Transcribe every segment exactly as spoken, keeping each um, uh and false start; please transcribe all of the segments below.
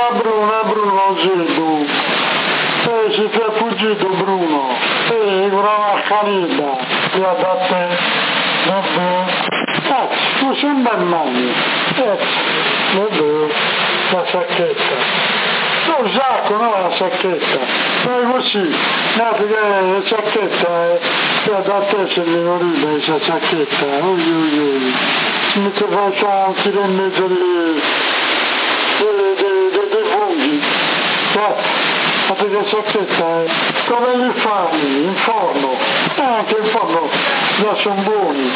a Bruno, è Bruno Gidu. E si è fuggito Bruno. E una canida. Ti ha dato. Vabbè. Eh, tu sei un bel mani. Eh, vabbè. La sacchetta. No, Giacomo, no, la sacchetta. Ma così. No, perché la sacchetta è. Ti ha dato se mi morire questa sacchetta. Ui ui ui. Si mette a un chilo e mezzo di. dei funghi, ma perché sacchetta è come li fanno in forno, eh, anche in forno già sono buoni,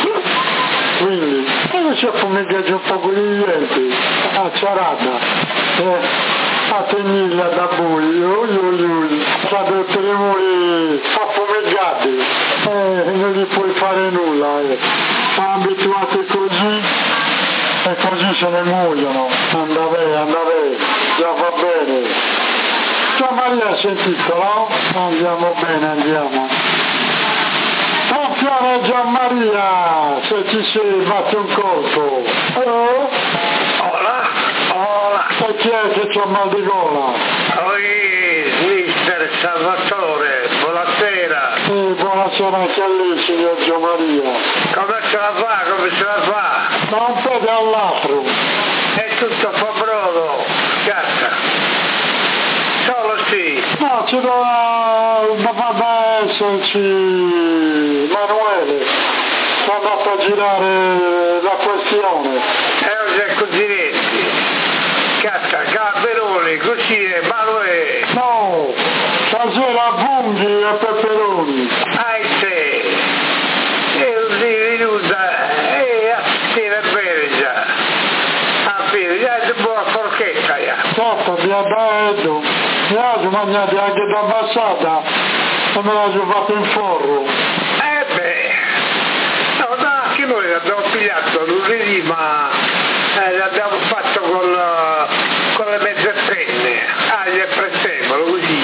quindi e non si affumigaggia un po' con gli denti a ciarada, eh, a teniglia da buio, ui ui ui, fate per i muri affumigati, eh, non gli puoi fare nulla, eh. Sono abituati così. E così se ne muoiono, andate, andate, già va bene. Ciao Maria, hai sentito, no? Andiamo bene, andiamo. Buongiorno Gian Maria, se ci sei, batti un colpo. Oh? Hola, hola. E chi è che c'ha mal di gola? Oi, mister Salvatore, buonasera. Sì, buonasera anche a lei, signor Gian Maria. Come ce la fa, come ce la fa? Da un piede all'altro. È tutto fabrodo, cazzo. Solo sì. No, ci doveva, dovrebbe esserci Emanuele, che è andato a girare la questione. E oggi è cuginetti. Cazzo, Gaberoni, così è, Emanuele. No, stasera funghi e peperoni. Ai te. E così venuta, e a stare bene già. A bene, già c'è buona forchetta, già. Certo, mi ha detto, mi ha mangiato anche da passata e me l'ho fatto in forro. Eh beh, no, no, anche noi l'abbiamo pigliato lunedì, ma eh, l'abbiamo fatto con, uh, con le mezze penne, aglio e prezzemolo, così.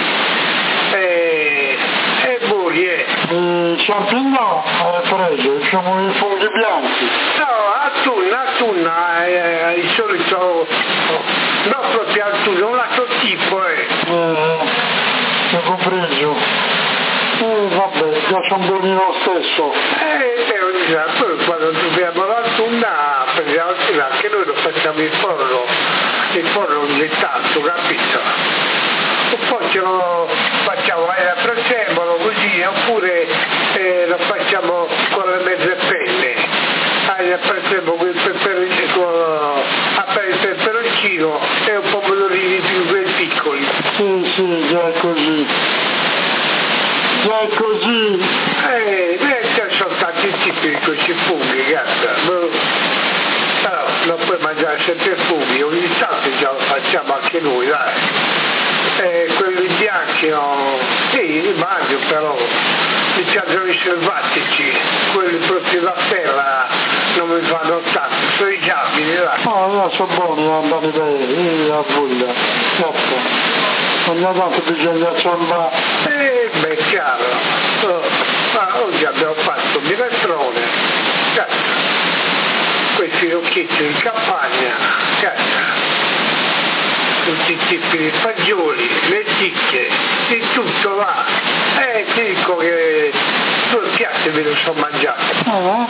E, e burri, eh. I champignon hai preso, sono i funghi bianchi. No, a tunna, a tunna, eh, il solito, oh, non proprio a tunna, un altro tipo, eh. Eh, ho preso. Eh, vabbè, già sono buoni lo stesso. Eh, eh, ogni tanto quando troviamo la tunna, prendiamo anche noi lo facciamo in forno, in forno ogni tanto, capito? E poi ce lo facciamo a prezzemolo così, oppure eh, lo facciamo con le mezze penne, aglio e prezzemolo con il peperoncino, il peperoncino e un po' pomodorini più piccoli. Sì, sì, già è così. Già è così. Eh, ci sono tanti tipi di questi funghi, cazzo. Però non puoi mangiare sempre funghi, ogni tanto già lo facciamo anche noi, dai. Eh, quelli bianchi no, sì, li mangio però mi piacciono i selvatici, quelli proprio da terra non mi fanno tanto, sono i giabili, dai. No, io sono buoni, andare bene, io a voglia, certo. Ogni tanto bisogna ciambare. Eh, beh, chiaro, oh, ma oggi abbiamo fatto minestrone, cazzo, questi occhietti di campagna, cazzo. Tutti i tipi di fagioli, lenticchie, di tutto va. E ti dico che due piatti me lo sono mangiati. Eh?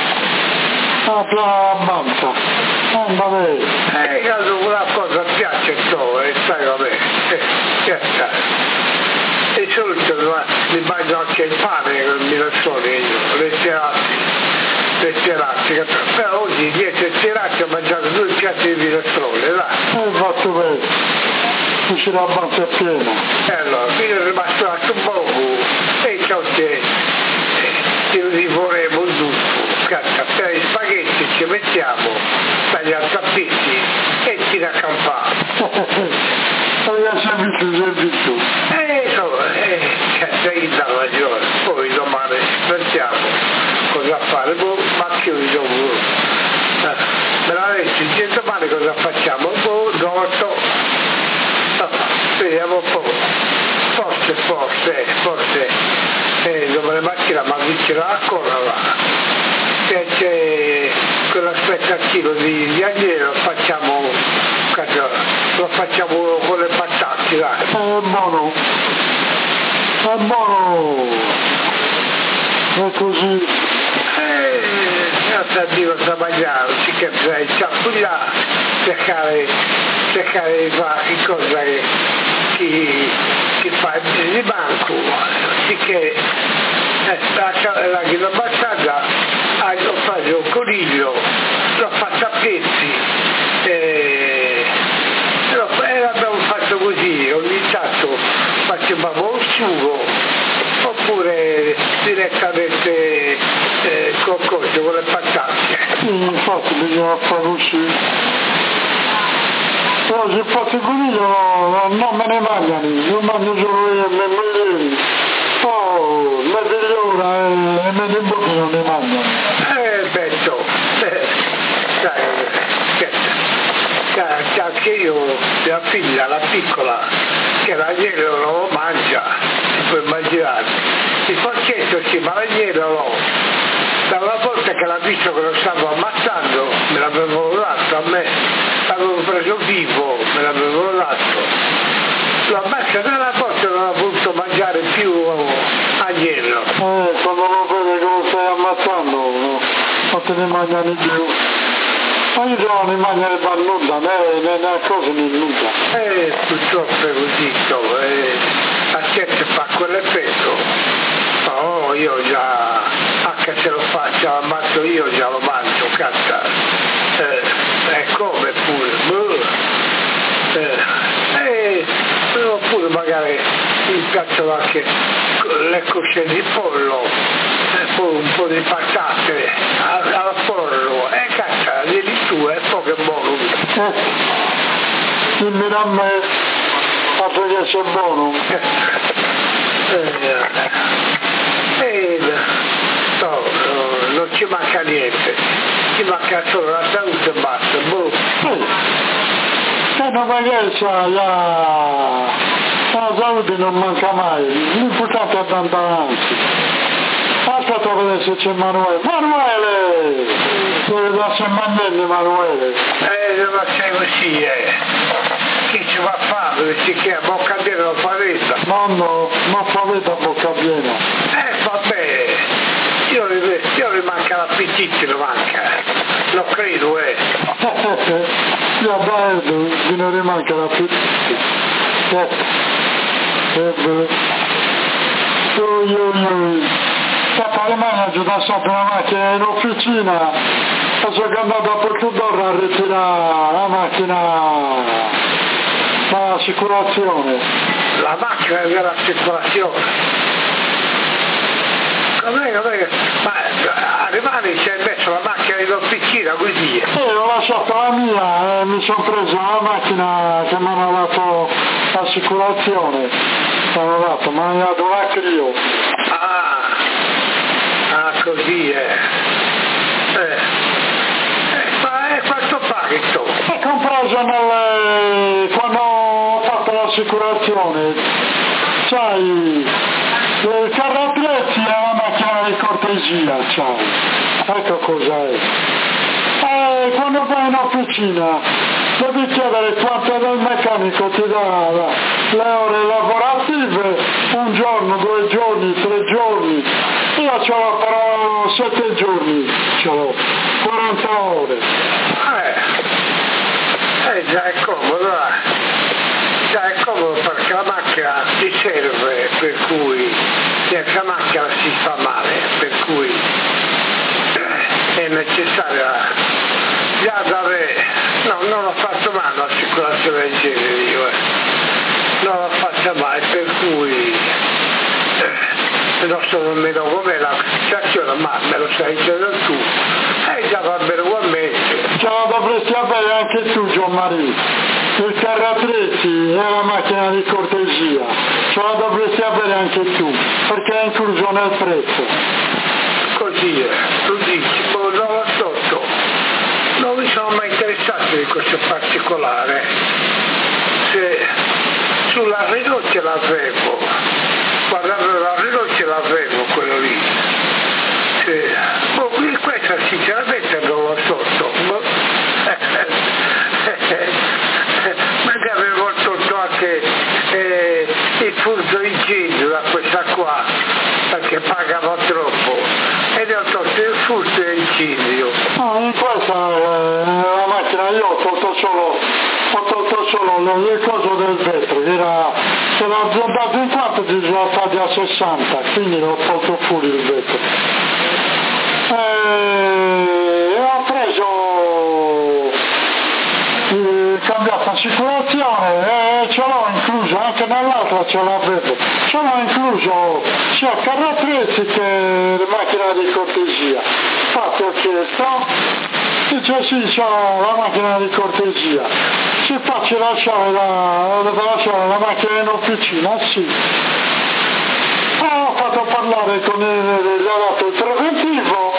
Ah, la manca. Eh, vabbè. E caso una cosa piace so, e sai vabbè, eh, che sta. E solito mi mangio anche il pane con il minestrone io, le serate. Le serate, però oggi dieci serate ho mangiato due piatti di minestrone, dai. Eh, fatto bene. Uscì la banca piena. E allora, qui è rimasto anche un poco e ciò che ci rivorremo tutto. Cazzo, per gli spaghetti ci mettiamo, tagliamo a pezzi e ci raccampamo. Allora sempre più, sempre più. E insomma, eh, cazzo, gli dà ragione. Poi domani pensiamo cosa fare, boh, ma che io dico, eh, me la leggi, domani cosa facciamo? Boh, non lo so. No, vediamo un po'. Forse, forse, forse, eh, dove le macchine ma vicino a correre se c'è quell'aspettativo di, di agnello facciamo caso lo facciamo con le patate, dai. È buono, è buono, è così. Eh, io dico da mangiare, si che bisogna ciappuglia, cercare, cercare di fare che cosa che, che, che fa di banco, sì che eh, la, la chilometrata ho fatto un coniglio, l'ho fatto a pezzi, eh, e l'abbiamo fatto così, ogni tanto facevamo un sugo, oppure direttamente eh, con coso, con le patate. Sì, infatti bisogna fare uscire. Però se fate coniglio no, non me ne mangiano, io mangio solo io e le moglie. Oh, la figliona e me ne bocchi non ne mangiano. Eh, Betto, eh, sai, che anche io, mia figlia, la piccola, che l'agnello non lo mangia, si può immaginare. Il porcetto sì, ma l'agnello no. Da una volta che l'ha visto che lo stavo ammazzando, me l'avevo dato a me, l'avevo preso vivo, me l'avevo dato. Lo ammazza da una volta non ha voluto mangiare più agnello. Eh, quando lo vede che lo stai ammazzando, no, non te ne mangiano più. Ma io non ne mangiare per nulla, né, né, né cose né nulla. Eh, purtroppo è così, eh, la gente fa quell'effetto. Oh, io già, anche se lo faccio, ammazzo io, già lo mangio, cazzo. Eh, è come pure. Eh, eh, oppure magari mi piacciono anche le cosce di pollo, e poi un po' di patate al, al forno, e cazzo, vieni tu, è poco buono. Eh, dimmi da me, fatto che sia buono. Eh, eh, no, no, non ci manca niente, ci manca solo la salute e basta. Boh. Eh, eh, ma magari sai, la, la salute non manca mai, l'importante è andare avanti. Aspetta a vedere se c'è Emanuele. Emanuele! Dove darsi a mandelli, Emanuele? Eh, non sei così, eh. Chi ci va a fare? Si chiama bocca piena non favetta. Nonno, non favetta a bocca piena. Eh, vabbè. Io io mi manca l'appetito, mi manca. Lo credo, eh. Io bello, mi non rimanca l'appetito. Eh, eh, beh. Oi, oi, oi. Papà le mani aiuta sopra la macchina in officina e sono andato a Portodorra a ritirare la macchina, l'assicurazione. La macchina dell'assicurazione? Com'è, com'è? Ma a rimane si è messo la macchina in officina così? Sì, ho lasciato la mia e mi sono preso la macchina che mi hanno dato l'assicurazione. Mi hanno dato, mi hanno dato una Clio. Ah! Ah, così è. Eh. Eh, ma è quanto paghi tu? È compreso nel, quando ho fatto l'assicurazione. Sai, il carro attrezzi è una macchina di cortesia, sai. Ecco cos'è. E quando vai in officina devi chiedere quanto del meccanico ti dà le ore lavorative, un giorno, due giorni, tre giorni. Io ce l'ho però sette giorni, ce l'ho, quaranta ore. Eh, eh già è comodo, eh. Già è comodo perché la macchina ti serve, per cui senza macchina si fa male, per cui è necessaria già dare, no, non ho fatto mai un'assicurazione del genere io, eh. Non l'ho fatta mai, per cui eh, non so nemmeno com'è l'assicurazione, ma me lo stai dicendo tu, e eh, già va bene ugualmente. Ce la dovresti avere anche tu, Gianmaria. Il carro attrezzi è una macchina di cortesia, ce la dovresti avere anche tu, perché è incluso nel prezzo. Così è, tu dici, poi non lo sotto. Non mi sono mai interessato di questo particolare. Se sulla Renault ce l'avevo, quando avevo la Renault ce l'avevo quello lì. Se, boh, questa sinceramente non lo sotto. Magari furto incendio da questa qua perché pagano troppo e ne ho tolto il furto e incendio. No, in questa eh, la macchina io ho tolto solo ho tolto solo le cose del vetro, era se l'ho dato in quanto ci sono stati a sessanta, quindi l'ho tolto fuori il vetro. E ho preso eh, cambiato assicurazione e ce l'ho incluso anche nell'altra, ce l'avevo ce l'ho incluso sia carro attrezzi che macchina di cortesia. Infatti ho chiesto, dice sì, c'è la macchina di cortesia, ci faccio lasciare la, deve lasciare la macchina in officina? Sì. E ho fatto parlare con il, gli ho dato il preventivo,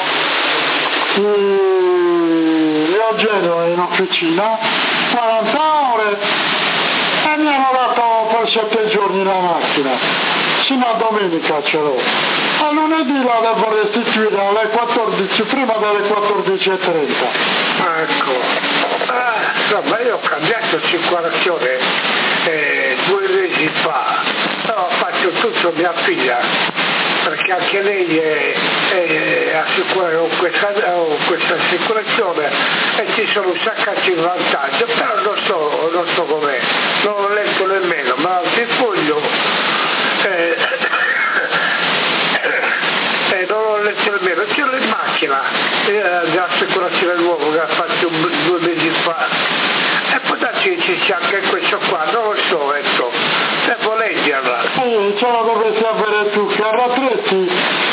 gli ho Genova in officina, quaranta ore, e mi hanno dato per sette giorni la macchina, sino a domenica ce l'ho. A lunedì la devo restituire alle quattordici, prima delle quattordici e trenta. Ecco, ah, insomma io ho cambiato assicurazione eh, due mesi fa, ho fatto tutto mia figlia, perché anche lei è, è assicurata con questa, questa assicurazione e ci sono un sacco di vantaggi, però non so, non so com'è, non ho letto nemmeno, ma il foglio eh, eh, non ho letto nemmeno, ce l'ho in macchina eh, dell'assicurazione nuovo che ha fatto un, due mesi fa e poi da ci c'è anche questo qua, non lo so, ecco, devo leggerla. Sì, ce la dovresti avere tu, carro attrezzi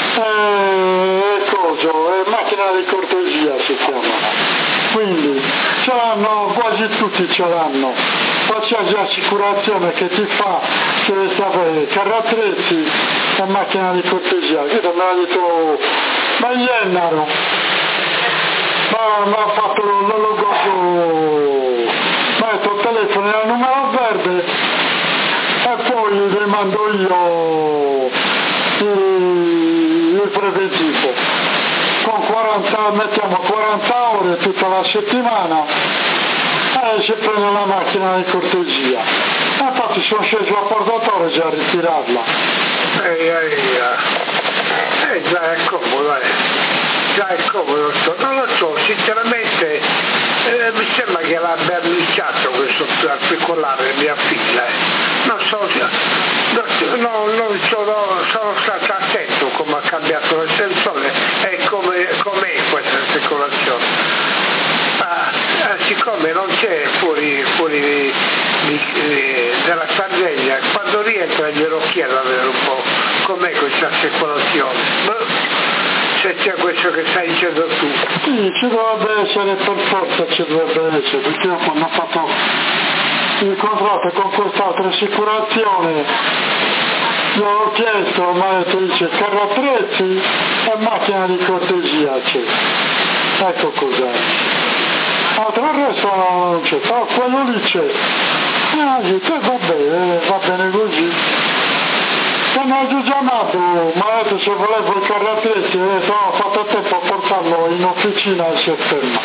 e coso, e macchina di cortesia si chiama. Quindi ce l'hanno, quasi tutti ce l'hanno, qualsiasi assicurazione che ti fa che devi avere carro attrezzi e macchina di cortesia. Io mi ha detto, ma Iennaro, ma mi ha fatto l'ologoso, mi ha detto telefono al numero verde e poi le mando io il, il preventivo. Con quaranta, mettiamo quaranta ore tutta la settimana e si prende la macchina di cortesia. E infatti sono sceso a portatore già a ritirarla. Ehi, ehi, eh, già è comodo, eh. già è comodo, non lo so, sinceramente eh, mi sembra che l'abbia annunciato questo particolare mia figlia, eh. non so, non, non, non sono, sono stato attento come ha cambiato il sensore e come com'è questa assicurazione. Ah, siccome non c'è fuori, fuori di, di, di, della Sardegna, quando rientra glielo chiedo a vedere un po' com'è questa assicurazione. Se c'è questo che stai dicendo tu. Sì, ci dovrebbe essere, per forza ci dovrebbe essere, perché io quando ho fatto il contratto con quest'altra assicurazione l'ho chiesto, ma ha detto, dice carro attrezzi e macchina di cortesia c'è. Ecco cos'è. Altro il resto non c'è, però quello lì c'è. Ah, dice, va bene, va bene così. Quando ho chiamato, mi ha detto se volevo il carro attrezzi, ho detto, ho fatto tempo a portarlo in officina e si è ferma.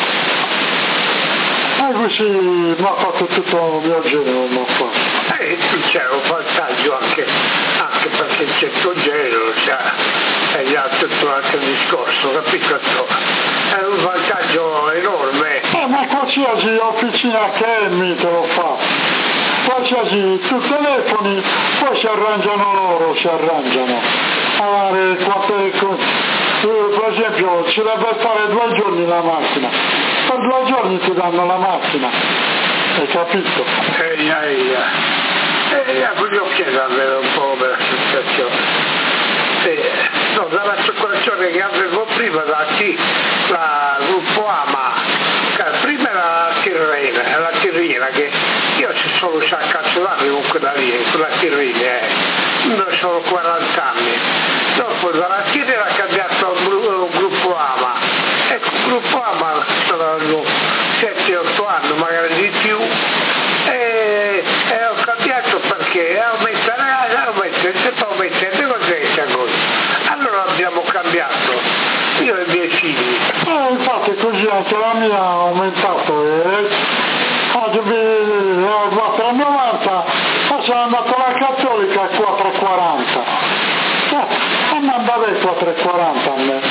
E così mi ha fatto tutto il mio genere, mi ha fatto. Eh, c'è un vantaggio anche, anche perché c'è il tuo genere, cioè, e gli altri tutto un altro discorso, capito? È un vantaggio enorme. Eh, ma qualsiasi officina che è mi te lo fa. Qualsiasi, tu telefoni, poi si arrangiano loro, si arrangiano. Allora, quattro, per esempio, ci deve stare due giorni la macchina. Per due giorni ti danno la macchina. Hai capito? Ehi, ehi, ehi, eh, voglio chiederle un po' per la situazione. Eh, no, dall'assicurazione che avevo prima da chi, la gruppo Ama, prima era la Tirrena, la Tirrena che io ci sono saccazzolato con quella lì, quella Tirrena, eh. Io sono quaranta anni. Dopo dalla Tirrena ha cambiato un gruppo Ama. Ecco, il gruppo Ama sono sette otto anni, magari di più, e, e ho cambiato perché aumentare, aumentare, sempre aumentare, cos'è questa cosa? Allora abbiamo cambiato, io e i miei figli. Eh, infatti così anche la mia ha aumentato, eh. Ah, la novanta a sono andato alla Cattolica a quattro e quaranta. Eh, ma andava a quattro e quaranta a me.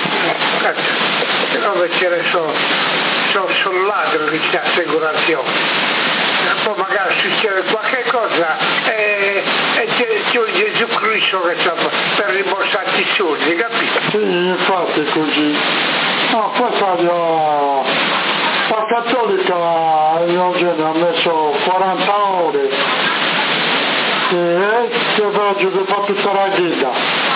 Eh, no, perché sono so, so ladro che c'è assicurazione. Poi magari succede qualche cosa e, e c'è, c'è Gesù Cristo che sta per rimborsarti i soldi, capito? Sì, infatti è così. No, poi io la Cattolica io ha messo quaranta ore e che vedo che fa tutta la guida.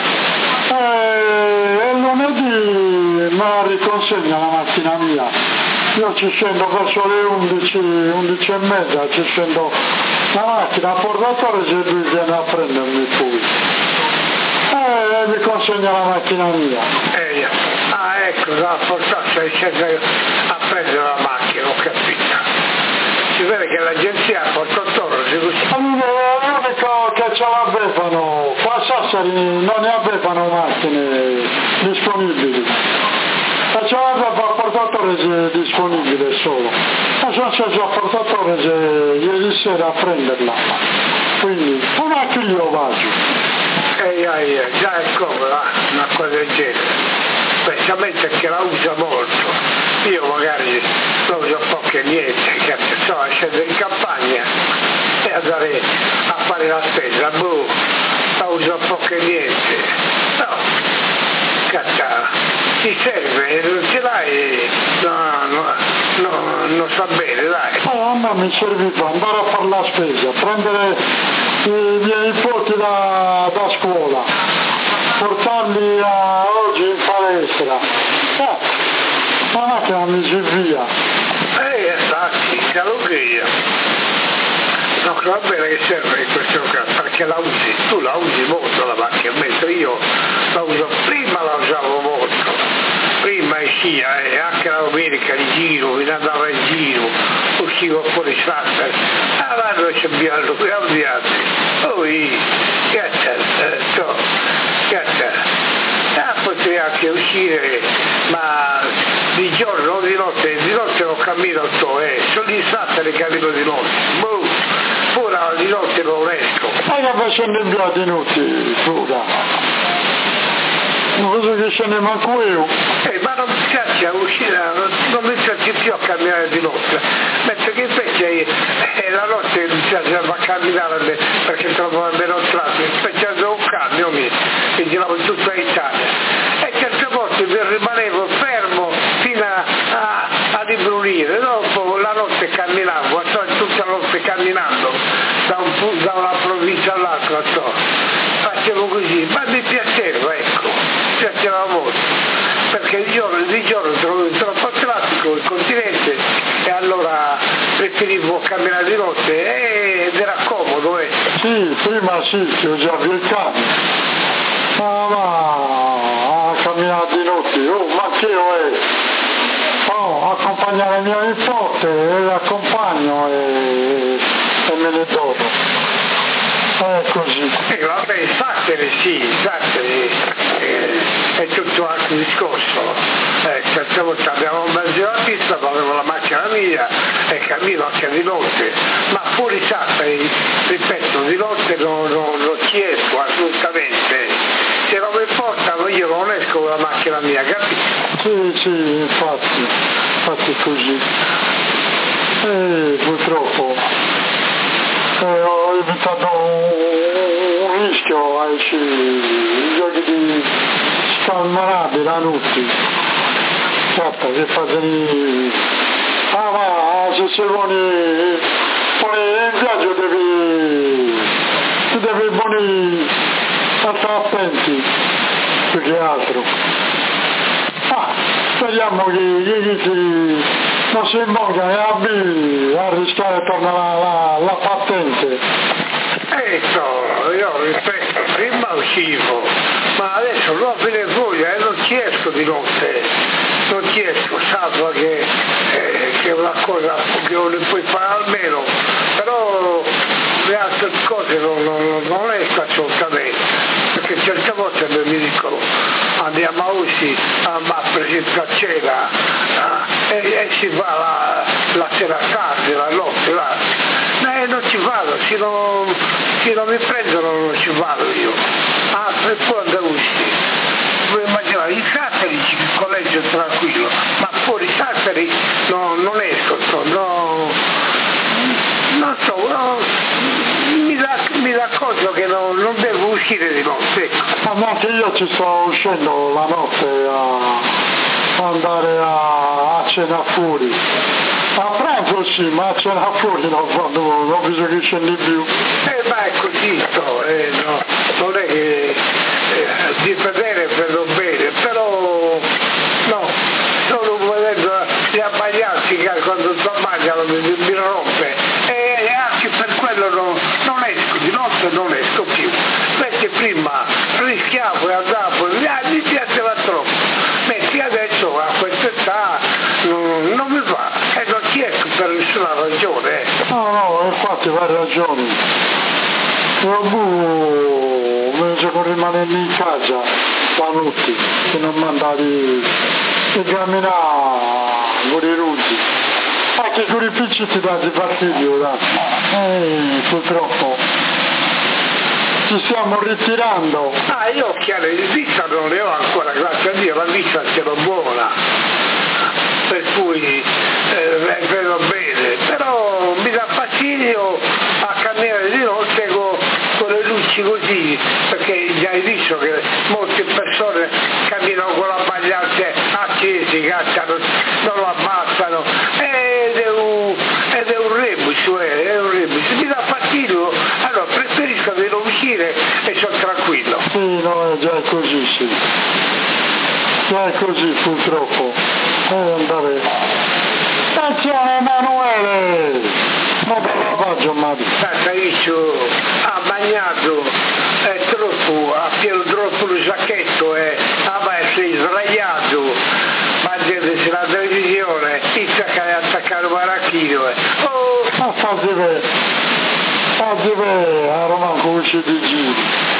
E lunedì mi riconsegna la macchina mia. Io ci scendo verso le undici, undici e mezza, ci scendo la macchina, il portatore se lui viene a prendermi poi. E mi consegna la macchina mia. Eh, ah ecco, la portata scende a prendere la macchina, ho capito. Si vede che l'agenzia al portatore si così. L'unico che ce l'avevano, qua a Sassari non ne avevano macchine disponibili. E ce l'aveva il portatore disponibile solo. E sono sceso al portatore ieri sera a prenderla. Quindi, non è che io vado. Ehi, ehi, già è comoda una cosa del genere. Specialmente che la usa molto. Io magari la uso poco e niente, che so, a scendere in campagna e andare a fare la spesa, boh, la uso poco e niente. No, cazzo, ti serve, non ce l'hai, no, no, no, non sta bene, dai. Oh, a me mi serviva andare a fare la spesa, prendere i miei nipoti da, da scuola, portarli a, oggi in palestra. Eh, la macchina mi si via. Eh, infatti, calogria. No, va bene che serve in questo caso, perché la usi, tu la usi molto la macchina, mentre io la uso, prima la usavo molto, prima scia, e anche la domenica in giro, mi andava in giro, uscivo fuori strada, ah là c'è bianco, qui avviati, poi, che c'è, che c'è. Ah, potrei anche uscire, ma di giorno o di notte, di notte non cammino tutto, eh, sono di strada che cammino di notte, boh, pure di notte non riesco. Ma che facendo in via di notte, pura? Non so che ce ne manco io. Eh, ma non mi piace uscire, non, non mi piace più a camminare di notte, mentre che invece eh, la notte mi piace a camminare perché trovo meno traffico, invece avevo un camion mi, che giravo in tutta Italia e certe volte mi rimanevo fermo fino a, a, a ribrunire, dopo la notte camminavo, so, tutta la notte camminando da, un, da una provincia all'altra, so. Facevo così, ma mi piaceva, ecco, mi piaceva molto, perché di giorno, di giorno trovo troppo traffico il continente e allora preferivo camminare di notte ed era comodo, eh. Sì, prima sì, che usavi il camion. Ma ma a camminare di notte, oh, ma che io è? Oh, accompagnare mia nipote, e l'accompagno e, e me ne torno. È così. Eh, vabbè, Sassari sì, Sassari eh, è tutto un altro discorso. Eh, certe volte abbiamo un mezzo la pista, avevo la macchina mia e cammino anche di notte, ma fuori Sassari, ripeto, di notte non, non, non ci esco assolutamente. Se non mi portano io non esco con la macchina mia, capito? Sì, sì, infatti, infatti è così. E purtroppo eh, ho evitato un, un rischio ai giochi di scalmarate la notte. Certo, che fa venire... Ah, ma se sei buoni... Poi in viaggio devi... Tu devi buoni... a stare attenti, più che altro. Ah, speriamo che, che, che non si imbocca e abbi a rischiare torna la, la, la patente. Ecco, io ripeto, prima uscivo, ma adesso non viene voglia e non ci esco di notte, non ci esco, salvo che, eh, che è una cosa che non ne puoi fare almeno, però le altre cose non, non, non esco assolutamente, perché certe volte mi dicono andiamo a Usci, a, a per esempio a cena, a, e, e si va la, la sera tardi, la notte, là. Ma Eh, non ci vado, se non, se non mi prendono non ci vado io. Ah, e poi andavo uscire. Puoi immaginare, in Sassari il collegio è tranquillo, ma fuori Sassari no, non esco, no, non so, no, mi dà, mi dà conto che no, non devo uscire di notte. Ah, ma anche io ci sto uscendo la notte a andare a, a cena fuori. A pranzo sì, ma a cena fuori no, quando ho bisogno che scendi più. Eh ma è così, no, eh, no, non è che eh, di vedere vedo bene, però no, solo vedendo gli abbagliarsi che quando si abbagliano mi, mi rompe e, e anche per quello non, non esco, di notte non esco più, perché prima rischiavo e andavo, ah, mi piaceva troppo, mentre adesso a questa età non, non mi va e non ci esco per nessuna ragione. No, no, infatti hai ragione. Io boh, invece che rimanere in casa la notte, che non mandavi e camminare con i ruzzi. Anche con i piccoli ti dà fastidio, dai. Eh, purtroppo. Ci stiamo ritirando. Ah, io occhiali di vista non ne ho ancora, grazie a Dio, la vista ce l'ho buona. Per cui eh, vedo bene, però mi dà fastidio a camminare di notte con, con le luci così, perché già hai visto che molte persone camminano con la bagliante accesi, cacciano, non lo abbassano, ed è un, ed è un rebus, è un rebus, mi dà fastidio, allora preferisco di non uscire e sono tranquillo. Sì, no, è già così, sì. Già è così purtroppo. Eh, andare. Attenzione Emanuele! Ma per la faccio, Mati. Io ha bagnato è troppo, ha pieno troppo il giacchetto e ha essere sdraiato, ma gente c'è la televisione, inizia a attaccare un maracchino. Oh! Ma fazzi vedere, fazzi vedere, a Roma come ci di giri.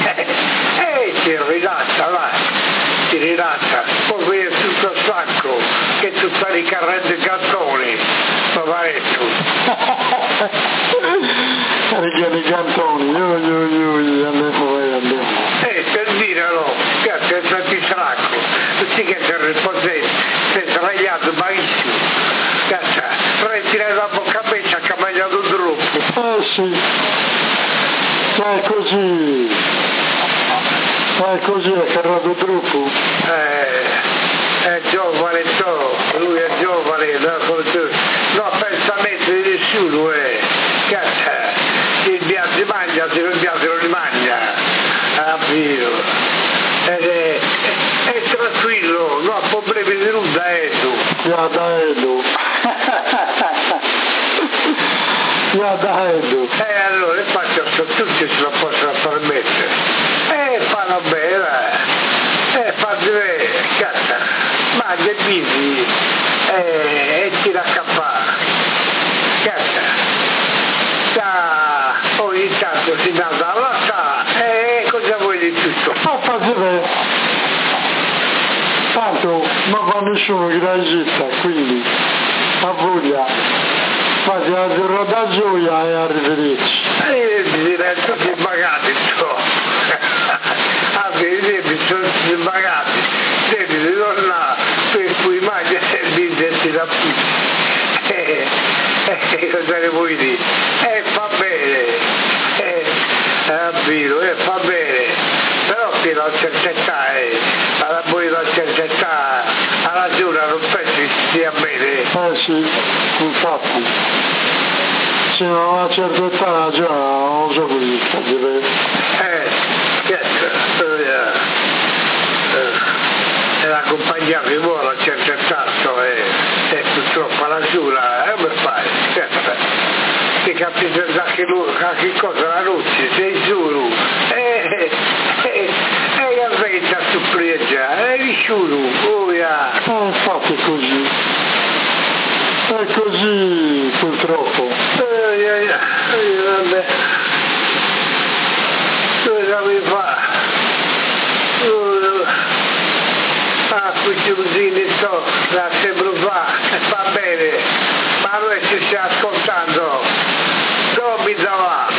Eh, ti rilassa, vai, ti rilassa, poi vedi tutto il sacco, che tu stai ricarrendo i cartoni, pavaretto. Richiede i cantoni, io, io, io, io, andiamo, andiamo. Eh, per dire no, cazzo, è stato il sacco, sì che sei riposato, sei sdraiato malissimo, cazzo, ritira la bocca a beccia che ha mangiato troppo. Eh sì, è così, è così, è carrato troppo. Eh, è giovane, lui è giovane, no, no pensamento di nessuno, eh, cazzo. Il bianco si mangia, se non bianco non li mangia, ah, ed è, è, è tranquillo, non ha problemi di nulla, Edo. Ya da Edo. Ya da Edo. E allora infatti tutti se lo possono permettere. E fanno bene, e fanno bene, cazzo, mangia e bivi e, e tira a cappare, cazzo. Ogni tanto si dà alla sala e cosa vuoi di tutto? Ma fate vedere. Tanto non fa nessuno che la getta, quindi ha voglia. Fate la giornata gioia e arrivederci. E direi tutti pagati, so. Anche i debiti sono tutti pagati. Debiti non là, per cui mangia e vincersi da più. E eh, cosa ne vuoi dire? E fa bene. Eh, eh, fa bene, però fino a certa età, eh, alla buona a certa età, alla giura non penso che stia bene. Eh sì, infatti, fino a una certa età già non so così, eh, certo, eh, eh, la compagnia che vuole a certa età, eh, e purtroppo alla giura, eh, come fai? Certo. Che capite anche lui, che cosa la luce, sei giuro, e e avete a sorpresa, e giuro, oh yeah. Eh, infatti è così, è così purtroppo. Eh, eh, eh, vabbè, cosa mi fa? Uh, ah, questi usini sto, la sembro fa, va bene, ma noi ci stiamo ascoltando. Mi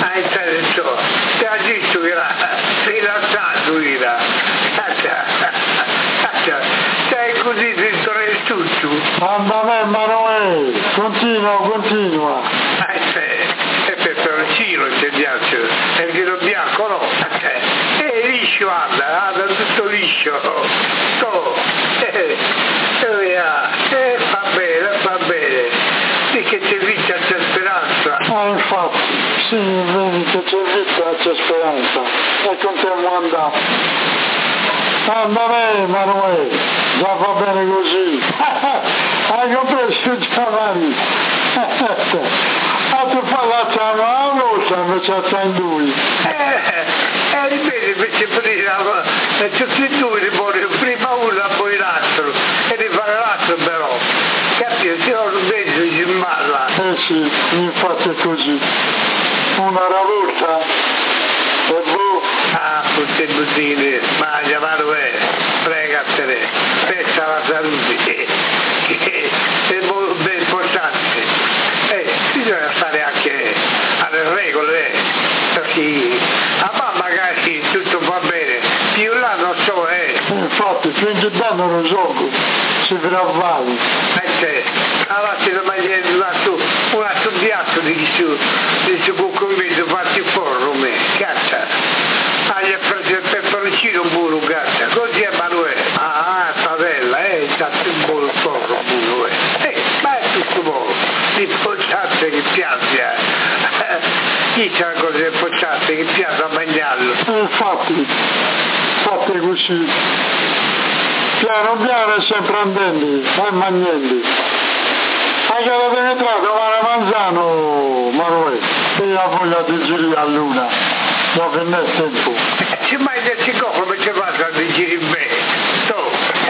a interesso, te ha detto che era rilassato, era, caccia, caccia, sei così dentro il tutto. Anda a me, Emanuele, continua, continua. Eh, se, è per peroncino il piace, è il vino bianco, no? Eh, è liscio, anda, anda tutto liscio, to, eh, eh, eh, fa bene, fa bene, sì che c'è vita, c'è speranza. Ah, infatti, sì, vedi che c'è vita, c'è speranza, e continuiamo ad andare. Anda bene, Emanuele, già va bene così. Hai compreso Giovanni? A tu parlato una volta, invece stai in due. Eh, eh, ripeto, invece prima, tutti e due li voglio, prima uno e poi l'altro, e ne fare l'altro però. Capito? Se non lo vedo si imballa. Eh sì, infatti è così. Una volta, e boh. Ah, tutte le bustine, mangia, Manuè, pregatene, pensa alla salute, che è molto ben importante. Eh, bisogna stare anche alle regole, eh, perché a mamma magari tutto va bene, più là non so, eh. Infatti, finché danno non gioco, si gravali. Eh, c'è, allora se non mangiare un altro, un altro piatto di su, di su cucumbeto fatti fuori, me, cazzo. Ah, gli ha preso il peperoncino buono, cazzo, così è Emanuele. Ah, favela, eh, c'ha un buono porro buono, eh. Eh, ma è tutto buono, l'importante che piace, eh. Chi c'ha una cosa importante che piace a mangiarlo? E infatti, fate così. Piano piano e sempre andando, e mangiando. Anche la penetrato, ma la mangiano, Manuele, e ha voglia di girare a luna. No, per me è tempo. Ci mangia si come ci faccio a digiri bene? Tu.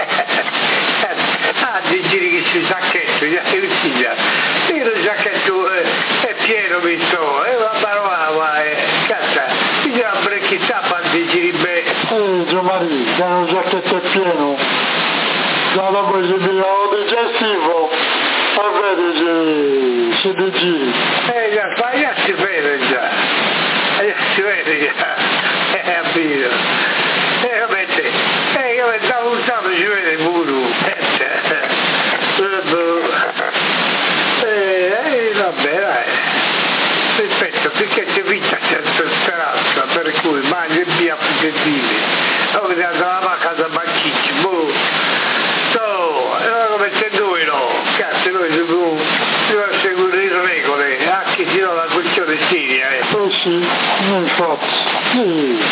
Ah, digiri che si sacchetto, già che uccida. Io il sacchetto è pieno di to, e va parlava, e cazzo, bisogna brecchità per digiri bene. Eh, Giovanni, che il sacchetto è pieno. Già dopo si dice, ho digestivo, e vedi, si digiri. Eh, già, fai, già si vede già. Eh, si vede già, è capito. E come te, e come stavo usando ci vede il muro. E vabbè, dai. Rispetto, finché c'è vita c'è speranza, per cui mangi e via finché vivi. Ho veduto la vacca da banchicci, boh. So, e allora come c'è noi no? Cazzo, noi dobbiamo seguire le regole, anche se no la questione è seria, eh. Eh sì, infatti, sì.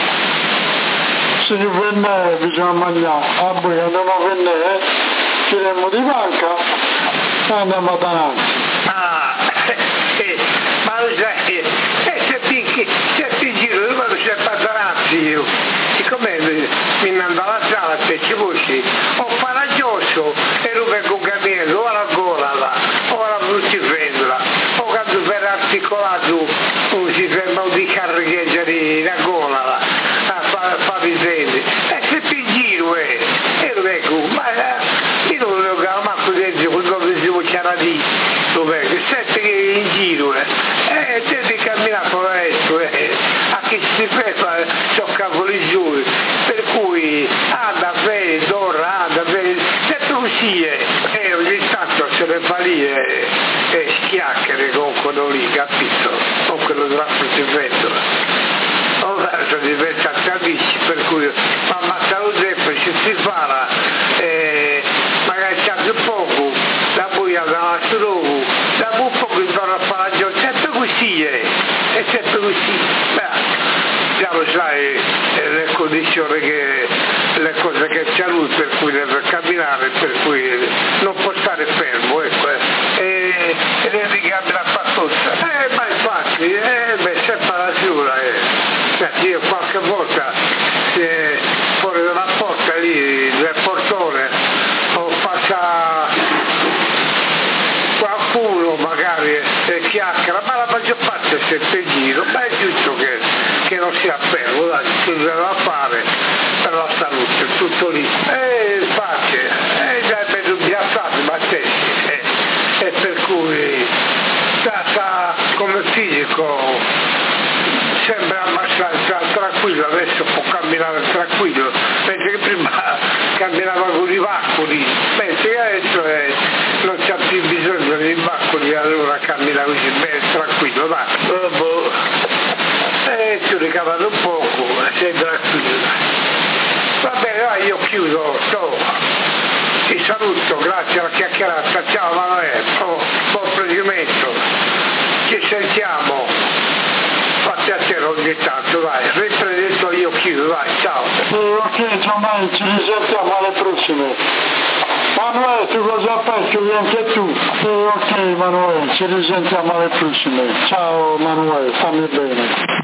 Se ci venne bisogna mangiare, a voi quando non venne, eh, firemmo di banca e andiamo davanti. Ah, eh, ma lo sai, eh, se finché, se ti giro, io vado sempre a davanti io. Siccome mi andava a sala, se ci voci, ho paraggioso e lo vengo camminando, o alla gola là, o alla fruttifendola, o quando per articolato si ferma di carricheggiare la gola là, a fare fa visende. E se ti giro, eh, e lo vengo, ma io non lo vedo manco dentro, quando si vuole di lo vengo, senti che in giro, eh, e te devi camminare con questo, eh, a chi si ferma, c'ho cavoli giù. Per cui anda bene, dorra, anda bene, detto così è, e ogni tanto se ne fa lì e, e schiacchiere con quello lì, capito? Con quello della fruttivendola. Ho verso diversi amici, per cui ma ammazza lo zeppo, se si fa eh, magari c'ha più poco, da poi alla strovo, da un poco intorno a fare la gioia, certo così è, è certo così. Beh, già lo sai, eh, le condizioni che, le cose che c'è lui, per cui deve camminare, per cui non può stare fermo, ecco, eh, e, e deve camminare a fattuzza. Eh, ma infatti, eh, beh, sempre la sicura, eh. Cioè, io qualche volta, eh, fuori dalla porta lì, del portone, ho passa qualcuno magari eh, chiacchiera, ma la maggior parte è sempre in giro, ma è giusto che, che non sia fermo, dai, si deve fare per la salute, tutto lì. E infatti, è già meglio piazzato, ma te, eh, e per cui sta, sta come fisico tranquillo, adesso può camminare tranquillo, pensa che prima camminava con i baccoli, pensa che adesso è, non c'ha più bisogno dei baccoli, allora cammina così, beh, tranquillo, va. Oh, boh. E ti ho ricavato un poco, sei tranquillo. Va bene, vai, io chiudo, no. Ti saluto, grazie alla chiacchierata, ciao Manuel, oh, buon proseguimento, ci sentiamo, fatti a te ogni tanto, vai, riprendeto io chiudo, vai, ciao. Eh, ok Giovanni, ci risentiamo alle prossime. Manuel, tu cosa fai? Chiudi anche tu. Eh, ok Manuel, ci risentiamo alle prossime. Ciao Manuel, stammi bene.